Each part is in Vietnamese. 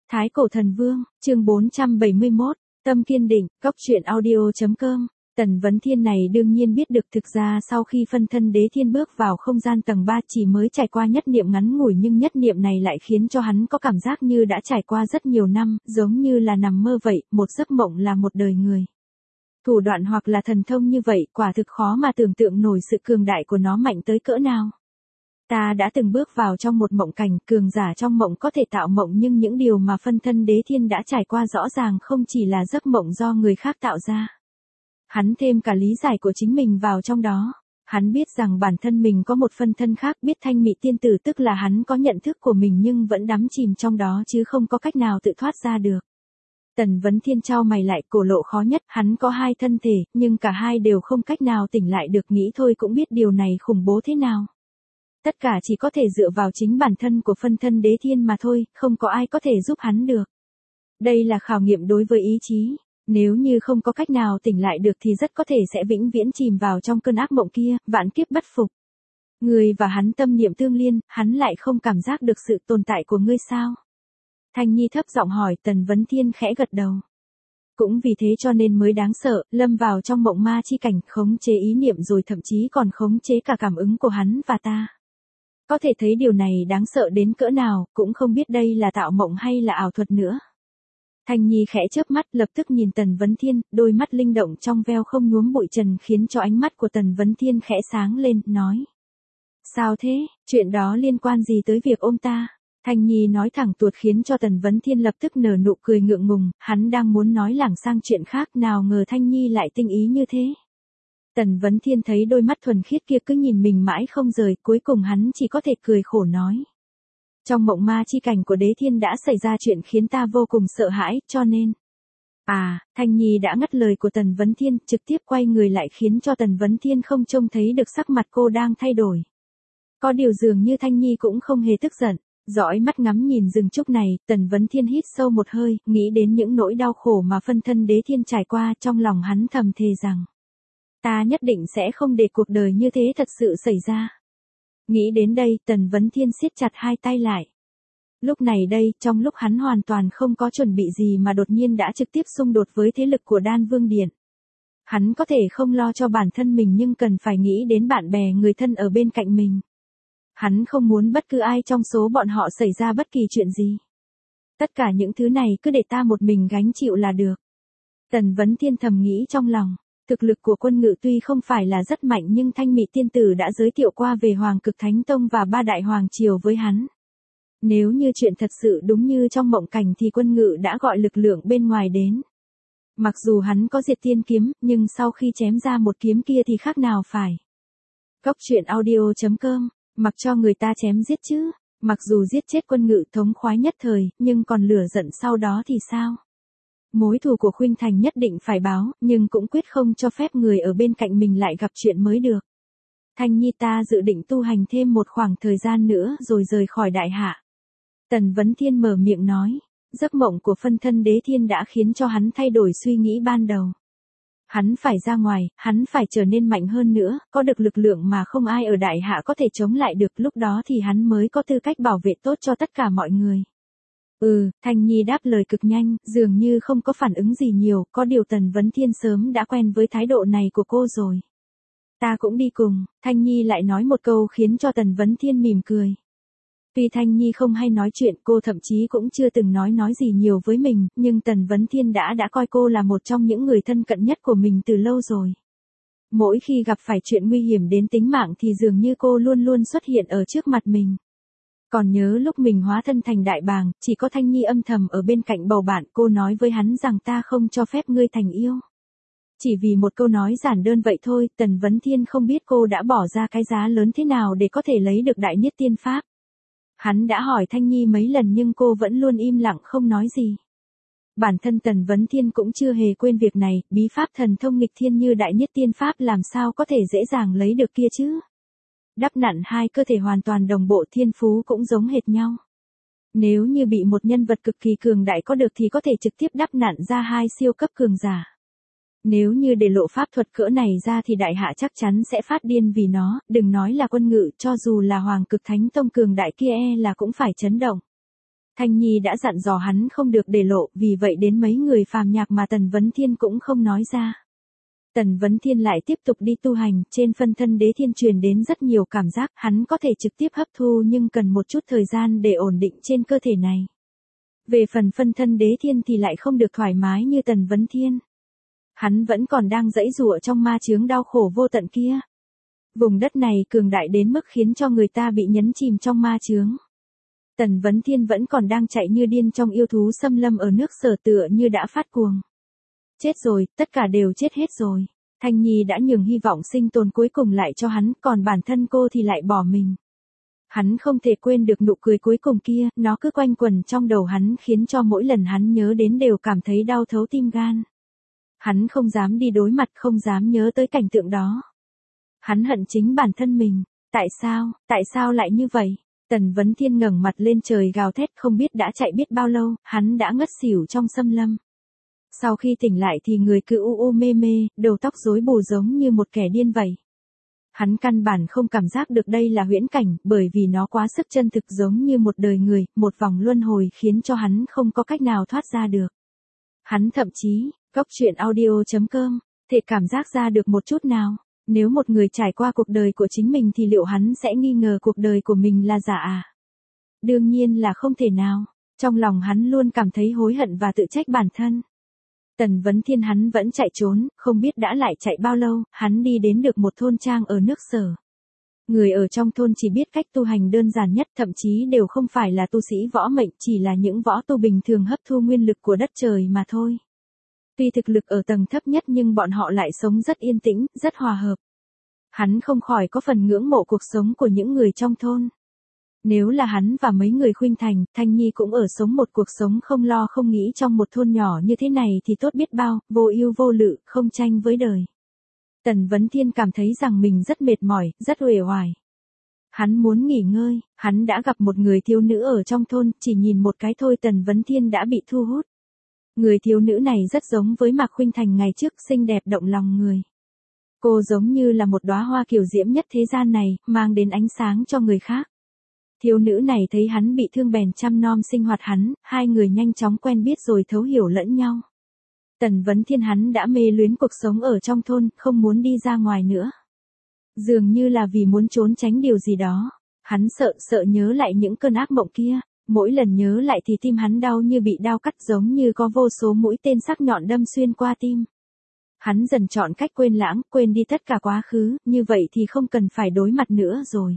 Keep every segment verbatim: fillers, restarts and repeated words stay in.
Thái Cổ Thần Vương, chương bốn trăm bảy mươi mốt, Tâm Kiên Định, Cốc truyện audio chấm com. Tần Vấn Thiên này đương nhiên biết được thực ra sau khi phân thân Đế Thiên bước vào không gian tầng ba chỉ mới trải qua nhất niệm ngắn ngủi, nhưng nhất niệm này lại khiến cho hắn có cảm giác như đã trải qua rất nhiều năm, giống như là nằm mơ vậy, một giấc mộng là một đời người. Thủ đoạn hoặc là thần thông như vậy quả thực khó mà tưởng tượng nổi sự cường đại của nó mạnh tới cỡ nào. Ta đã từng bước vào trong một mộng cảnh, cường giả trong mộng có thể tạo mộng, nhưng những điều mà phân thân Đế Thiên đã trải qua rõ ràng không chỉ là giấc mộng do người khác tạo ra. Hắn thêm cả lý giải của chính mình vào trong đó. Hắn biết rằng bản thân mình có một phân thân khác, biết Thanh Mị Tiên Tử tức là hắn có nhận thức của mình nhưng vẫn đắm chìm trong đó chứ không có cách nào tự thoát ra được. Tần Vấn Thiên chau mày lại, cổ lộ khó nhất, hắn có hai thân thể, nhưng cả hai đều không cách nào tỉnh lại được, nghĩ thôi cũng biết điều này khủng bố thế nào. Tất cả chỉ có thể dựa vào chính bản thân của phân thân Đế Thiên mà thôi, không có ai có thể giúp hắn được. Đây là khảo nghiệm đối với ý chí, nếu như không có cách nào tỉnh lại được thì rất có thể sẽ vĩnh viễn chìm vào trong cơn ác mộng kia, vạn kiếp bất phục. Ngươi và hắn tâm niệm tương liên, hắn lại không cảm giác được sự tồn tại của ngươi sao? Thanh Nhi thấp giọng hỏi. Tần Vấn Thiên khẽ gật đầu. Cũng vì thế cho nên mới đáng sợ, lâm vào trong mộng ma chi cảnh, khống chế ý niệm rồi thậm chí còn khống chế cả cảm ứng của hắn và ta. Có thể thấy điều này đáng sợ đến cỡ nào, cũng không biết đây là tạo mộng hay là ảo thuật nữa. Thanh Nhi khẽ chớp mắt, lập tức nhìn Tần Vấn Thiên, đôi mắt linh động trong veo không nhuốm bụi trần khiến cho ánh mắt của Tần Vấn Thiên khẽ sáng lên, nói. Sao thế, chuyện đó liên quan gì tới việc ôm ta? Thanh Nhi nói thẳng tuột khiến cho Tần Vấn Thiên lập tức nở nụ cười ngượng ngùng, hắn đang muốn nói lảng sang chuyện khác, nào ngờ Thanh Nhi lại tinh ý như thế. Tần Vấn Thiên thấy đôi mắt thuần khiết kia cứ nhìn mình mãi không rời, cuối cùng hắn chỉ có thể cười khổ nói. Trong mộng ma chi cảnh của Đế Thiên đã xảy ra chuyện khiến ta vô cùng sợ hãi, cho nên... À, Thanh Nhi đã ngắt lời của Tần Vấn Thiên, trực tiếp quay người lại khiến cho Tần Vấn Thiên không trông thấy được sắc mặt cô đang thay đổi. Có điều dường như Thanh Nhi cũng không hề tức giận. Dõi mắt ngắm nhìn rừng trúc này, Tần Vấn Thiên hít sâu một hơi, nghĩ đến những nỗi đau khổ mà phân thân Đế Thiên trải qua, trong lòng hắn thầm thề rằng. Ta nhất định sẽ không để cuộc đời như thế thật sự xảy ra. Nghĩ đến đây, Tần Vấn Thiên siết chặt hai tay lại. Lúc này đây, trong lúc hắn hoàn toàn không có chuẩn bị gì mà đột nhiên đã trực tiếp xung đột với thế lực của Đan Vương Điện. Hắn có thể không lo cho bản thân mình nhưng cần phải nghĩ đến bạn bè người thân ở bên cạnh mình. Hắn không muốn bất cứ ai trong số bọn họ xảy ra bất kỳ chuyện gì. Tất cả những thứ này cứ để ta một mình gánh chịu là được. Tần Vấn Thiên thầm nghĩ trong lòng. Thực lực của Quân Ngự tuy không phải là rất mạnh nhưng Thanh Mị Tiên Tử đã giới thiệu qua về Hoàng Cực Thánh Tông và ba đại hoàng triều với hắn. Nếu như chuyện thật sự đúng như trong mộng cảnh thì Quân Ngự đã gọi lực lượng bên ngoài đến. Mặc dù hắn có diệt tiên kiếm, nhưng sau khi chém ra một kiếm kia thì khác nào phải. Cốc truyện audio chấm com, mặc cho người ta chém giết chứ, mặc dù giết chết Quân Ngự thống khoái nhất thời, nhưng còn lửa giận sau đó thì sao? Mối thù của Khuynh Thành nhất định phải báo, nhưng cũng quyết không cho phép người ở bên cạnh mình lại gặp chuyện mới được. Thanh Nhi ta dự định tu hành thêm một khoảng thời gian nữa rồi rời khỏi đại hạ. Tần Vấn Thiên mở miệng nói, giấc mộng của phân thân Đế Thiên đã khiến cho hắn thay đổi suy nghĩ ban đầu. Hắn phải ra ngoài, hắn phải trở nên mạnh hơn nữa, có được lực lượng mà không ai ở đại hạ có thể chống lại được, lúc đó thì hắn mới có tư cách bảo vệ tốt cho tất cả mọi người. Ừ, Thanh Nhi đáp lời cực nhanh, dường như không có phản ứng gì nhiều, có điều Tần Vấn Thiên sớm đã quen với thái độ này của cô rồi. Ta cũng đi cùng, Thanh Nhi lại nói một câu khiến cho Tần Vấn Thiên mỉm cười. Tuy Thanh Nhi không hay nói chuyện, cô thậm chí cũng chưa từng nói nói gì nhiều với mình, nhưng Tần Vấn Thiên đã đã coi cô là một trong những người thân cận nhất của mình từ lâu rồi. Mỗi khi gặp phải chuyện nguy hiểm đến tính mạng thì dường như cô luôn luôn xuất hiện ở trước mặt mình. Còn nhớ lúc mình hóa thân thành đại bàng, chỉ có Thanh Nhi âm thầm ở bên cạnh bầu bạn, cô nói với hắn rằng ta không cho phép ngươi thành yêu. Chỉ vì một câu nói giản đơn vậy thôi, Tần Vấn Thiên không biết cô đã bỏ ra cái giá lớn thế nào để có thể lấy được đại niết tiên pháp. Hắn đã hỏi Thanh Nhi mấy lần nhưng cô vẫn luôn im lặng không nói gì. Bản thân Tần Vấn Thiên cũng chưa hề quên việc này, bí pháp thần thông nghịch thiên như đại niết tiên pháp làm sao có thể dễ dàng lấy được kia chứ. Đắp nặn hai cơ thể hoàn toàn đồng bộ, thiên phú cũng giống hệt nhau. Nếu như bị một nhân vật cực kỳ cường đại có được thì có thể trực tiếp đắp nặn ra hai siêu cấp cường giả. Nếu như để lộ pháp thuật cỡ này ra thì đại hạ chắc chắn sẽ phát điên vì nó, đừng nói là Quân Ngự, cho dù là Hoàng Cực Thánh Tông cường đại kia e là cũng phải chấn động. Thanh Nhi đã dặn dò hắn không được để lộ, vì vậy đến mấy người phàm nhạc mà Tần Vấn Thiên cũng không nói ra. Tần Vấn Thiên lại tiếp tục đi tu hành, trên phân thân đế thiên truyền đến rất nhiều cảm giác, hắn có thể trực tiếp hấp thu nhưng cần một chút thời gian để ổn định trên cơ thể này. Về phần phân thân đế thiên thì lại không được thoải mái như Tần Vấn Thiên. Hắn vẫn còn đang giãy giụa trong ma chướng đau khổ vô tận kia. Vùng đất này cường đại đến mức khiến cho người ta bị nhấn chìm trong ma chướng. Tần Vấn Thiên vẫn còn đang chạy như điên trong yêu thú xâm lâm ở nước Sở tựa như đã phát cuồng. Chết rồi, tất cả đều chết hết rồi. Thanh Nhi đã nhường hy vọng sinh tồn cuối cùng lại cho hắn, còn bản thân cô thì lại bỏ mình. Hắn không thể quên được nụ cười cuối cùng kia, nó cứ quanh quẩn trong đầu hắn khiến cho mỗi lần hắn nhớ đến đều cảm thấy đau thấu tim gan. Hắn không dám đi đối mặt, không dám nhớ tới cảnh tượng đó. Hắn hận chính bản thân mình. Tại sao, tại sao lại như vậy? Tần Vấn Thiên ngẩng mặt lên trời gào thét, không biết đã chạy biết bao lâu, hắn đã ngất xỉu trong xâm lâm. Sau khi tỉnh lại thì người cứ u u mê mê, đầu tóc rối bù giống như một kẻ điên vậy. Hắn căn bản không cảm giác được đây là huyễn cảnh, bởi vì nó quá sức chân thực giống như một đời người, một vòng luân hồi khiến cho hắn không có cách nào thoát ra được. Hắn thậm chí, Góc Truyện Audio chấm com, thể cảm giác ra được một chút nào. Nếu một người trải qua cuộc đời của chính mình thì liệu hắn sẽ nghi ngờ cuộc đời của mình là giả à? Đương nhiên là không thể nào. Trong lòng hắn luôn cảm thấy hối hận và tự trách bản thân. Tần Vấn Thiên hắn vẫn chạy trốn, không biết đã lại chạy bao lâu, hắn đi đến được một thôn trang ở nước Sở. Người ở trong thôn chỉ biết cách tu hành đơn giản nhất, thậm chí đều không phải là tu sĩ võ mệnh, chỉ là những võ tu bình thường hấp thu nguyên lực của đất trời mà thôi. Tuy thực lực ở tầng thấp nhất nhưng bọn họ lại sống rất yên tĩnh, rất hòa hợp. Hắn không khỏi có phần ngưỡng mộ cuộc sống của những người trong thôn. Nếu là hắn và mấy người Khuynh Thành, Thanh Nhi cũng ở sống một cuộc sống không lo không nghĩ trong một thôn nhỏ như thế này thì tốt biết bao, vô ưu vô lự, không tranh với đời. Tần Vấn Thiên cảm thấy rằng mình rất mệt mỏi, rất uể oải. Hắn muốn nghỉ ngơi, hắn đã gặp một người thiếu nữ ở trong thôn, chỉ nhìn một cái thôi Tần Vấn Thiên đã bị thu hút. Người thiếu nữ này rất giống với Mạc Khuynh Thành ngày trước, xinh đẹp động lòng người. Cô giống như là một đóa hoa kiều diễm nhất thế gian này, mang đến ánh sáng cho người khác. Thiếu nữ này thấy hắn bị thương bèn chăm nom sinh hoạt hắn, hai người nhanh chóng quen biết rồi thấu hiểu lẫn nhau. Tần Vấn Thiên hắn đã mê luyến cuộc sống ở trong thôn, không muốn đi ra ngoài nữa. Dường như là vì muốn trốn tránh điều gì đó. Hắn sợ, sợ nhớ lại những cơn ác mộng kia. Mỗi lần nhớ lại thì tim hắn đau như bị đao cắt, giống như có vô số mũi tên sắc nhọn đâm xuyên qua tim. Hắn dần chọn cách quên lãng, quên đi tất cả quá khứ, như vậy thì không cần phải đối mặt nữa rồi.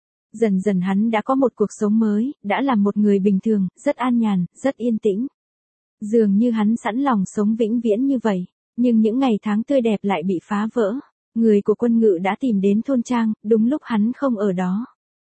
Dần dần hắn đã có một cuộc sống mới, đã là một người bình thường, rất an nhàn, rất yên tĩnh. Dường như hắn sẵn lòng sống vĩnh viễn như vậy, nhưng những ngày tháng tươi đẹp lại bị phá vỡ. Người của quân ngự đã tìm đến thôn trang, đúng lúc hắn không ở đó.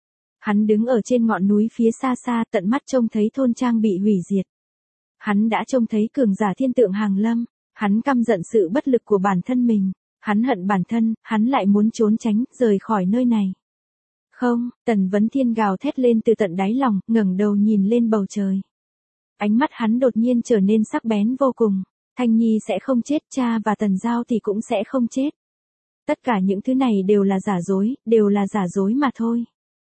Hắn đứng ở trên ngọn núi phía xa xa, tận mắt trông thấy thôn trang bị hủy diệt. Hắn đã trông thấy cường giả thiên tượng hàng lâm, hắn căm giận sự bất lực của bản thân mình, hắn hận bản thân, hắn lại muốn trốn tránh, rời khỏi nơi này. Không, Tần Vấn Thiên gào thét lên từ tận đáy lòng, ngẩng đầu nhìn lên bầu trời. Ánh mắt hắn đột nhiên trở nên sắc bén vô cùng. Thanh Nhi sẽ không chết, cha và Tần Giao thì cũng sẽ không chết. Tất cả những thứ này đều là giả dối, đều là giả dối mà thôi.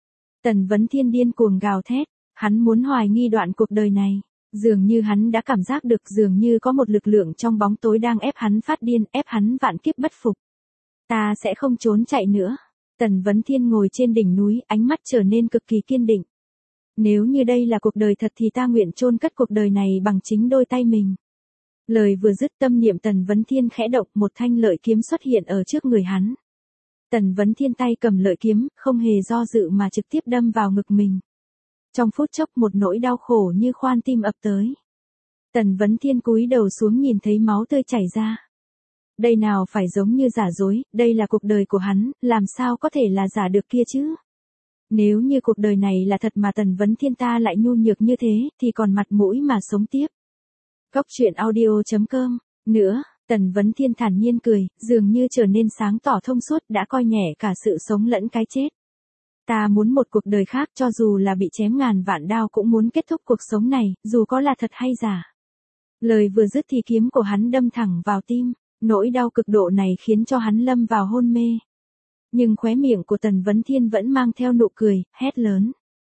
Tần Vấn Thiên điên cuồng gào thét, hắn muốn hoài nghi đoạn cuộc đời này. Dường như hắn đã cảm giác được, dường như có một lực lượng trong bóng tối đang ép hắn phát điên, ép hắn vạn kiếp bất phục. Ta sẽ không trốn chạy nữa. Tần Vấn Thiên ngồi trên đỉnh núi, ánh mắt trở nên cực kỳ kiên định. Nếu như đây là cuộc đời thật thì ta nguyện chôn cất cuộc đời này bằng chính đôi tay mình. Lời vừa dứt, tâm niệm Tần Vấn Thiên khẽ động, một thanh lợi kiếm xuất hiện ở trước người hắn. Tần Vấn Thiên tay cầm lợi kiếm, không hề do dự mà trực tiếp đâm vào ngực mình. Trong phút chốc một nỗi đau khổ như khoan tim ập tới. Tần Vấn Thiên cúi đầu xuống nhìn thấy máu tươi chảy ra. Đây nào phải giống như giả dối, đây là cuộc đời của hắn, làm sao có thể là giả được kia chứ? Nếu như cuộc đời này là thật mà Tần Vấn Thiên ta lại nhu nhược như thế, thì còn mặt mũi mà sống tiếp. Góc Truyện Audio chấm com. Nữa, Tần Vấn Thiên thản nhiên cười, dường như trở nên sáng tỏ thông suốt, đã coi nhẹ cả sự sống lẫn cái chết. Ta muốn một cuộc đời khác, cho dù là bị chém ngàn vạn đao cũng muốn kết thúc cuộc sống này, dù có là thật hay giả. Lời vừa dứt thì kiếm của hắn đâm thẳng vào tim, nỗi đau cực độ này khiến cho hắn lâm vào hôn mê. Nhưng khóe miệng của Tần Vấn Thiên vẫn mang theo nụ cười, hét lớn.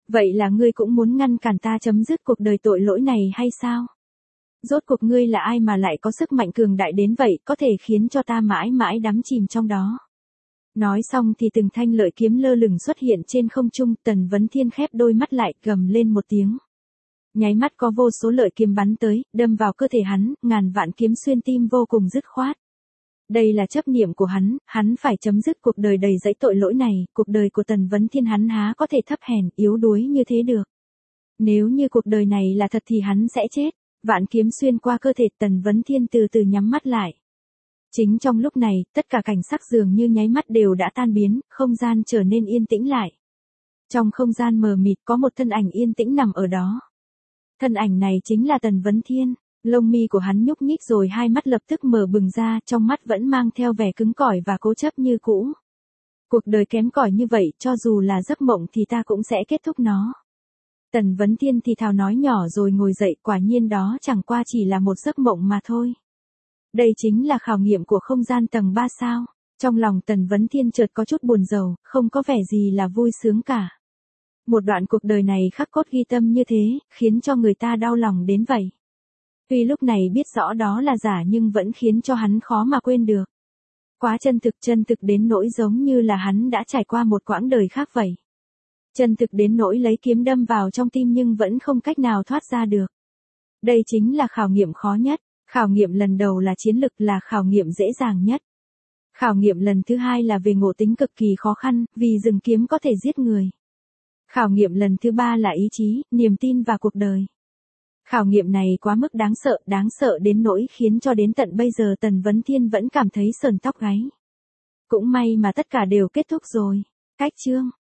Vậy là ngươi cũng muốn ngăn cản ta chấm dứt cuộc đời tội lỗi này hay sao? Rốt cuộc ngươi là ai mà lại có sức mạnh cường đại đến vậy, có thể khiến cho ta mãi mãi đắm chìm trong đó. Nói xong thì từng thanh lợi kiếm lơ lửng xuất hiện trên không trung, Tần Vấn Thiên khép đôi mắt lại, gầm lên một tiếng. Nháy mắt có vô số lợi kiếm bắn tới, đâm vào cơ thể hắn, ngàn vạn kiếm xuyên tim vô cùng dứt khoát. Đây là chấp niệm của hắn, hắn phải chấm dứt cuộc đời đầy dẫy tội lỗi này, cuộc đời của Tần Vấn Thiên hắn há có thể thấp hèn, yếu đuối như thế được. Nếu như cuộc đời này là thật thì hắn sẽ chết. Vạn kiếm xuyên qua cơ thể, Tần Vấn Thiên từ từ nhắm mắt lại. Chính trong lúc này, tất cả cảnh sắc dường như nháy mắt đều đã tan biến, không gian trở nên yên tĩnh lại. Trong không gian mờ mịt có một thân ảnh yên tĩnh nằm ở đó. Thân ảnh này chính là Tần Vấn Thiên, lông mi của hắn nhúc nhích rồi hai mắt lập tức mở bừng ra, trong mắt vẫn mang theo vẻ cứng cỏi và cố chấp như cũ. Cuộc đời kém cỏi như vậy, cho dù là giấc mộng thì ta cũng sẽ kết thúc nó. Tần Vấn Thiên thì thào nói nhỏ rồi ngồi dậy, quả nhiên đó chẳng qua chỉ là một giấc mộng mà thôi. Đây chính là khảo nghiệm của không gian tầng ba sao. Trong lòng Tần Vấn Thiên chợt có chút buồn rầu, không có vẻ gì là vui sướng cả. Một đoạn cuộc đời này khắc cốt ghi tâm như thế, khiến cho người ta đau lòng đến vậy. Tuy lúc này biết rõ đó là giả nhưng vẫn khiến cho hắn khó mà quên được. Quá chân thực, chân thực đến nỗi giống như là hắn đã trải qua một quãng đời khác vậy. Chân thực đến nỗi lấy kiếm đâm vào trong tim nhưng vẫn không cách nào thoát ra được. Đây chính là khảo nghiệm khó nhất. Khảo nghiệm lần đầu là chiến lực, là khảo nghiệm dễ dàng nhất. Khảo nghiệm lần thứ hai là về ngộ tính cực kỳ khó khăn, vì dùng kiếm có thể giết người. Khảo nghiệm lần thứ ba là ý chí, niềm tin vào cuộc đời. Khảo nghiệm này quá mức đáng sợ, đáng sợ đến nỗi khiến cho đến tận bây giờ Tần Vấn Thiên vẫn cảm thấy sờn tóc gáy. Cũng may mà tất cả đều kết thúc rồi. Cách chương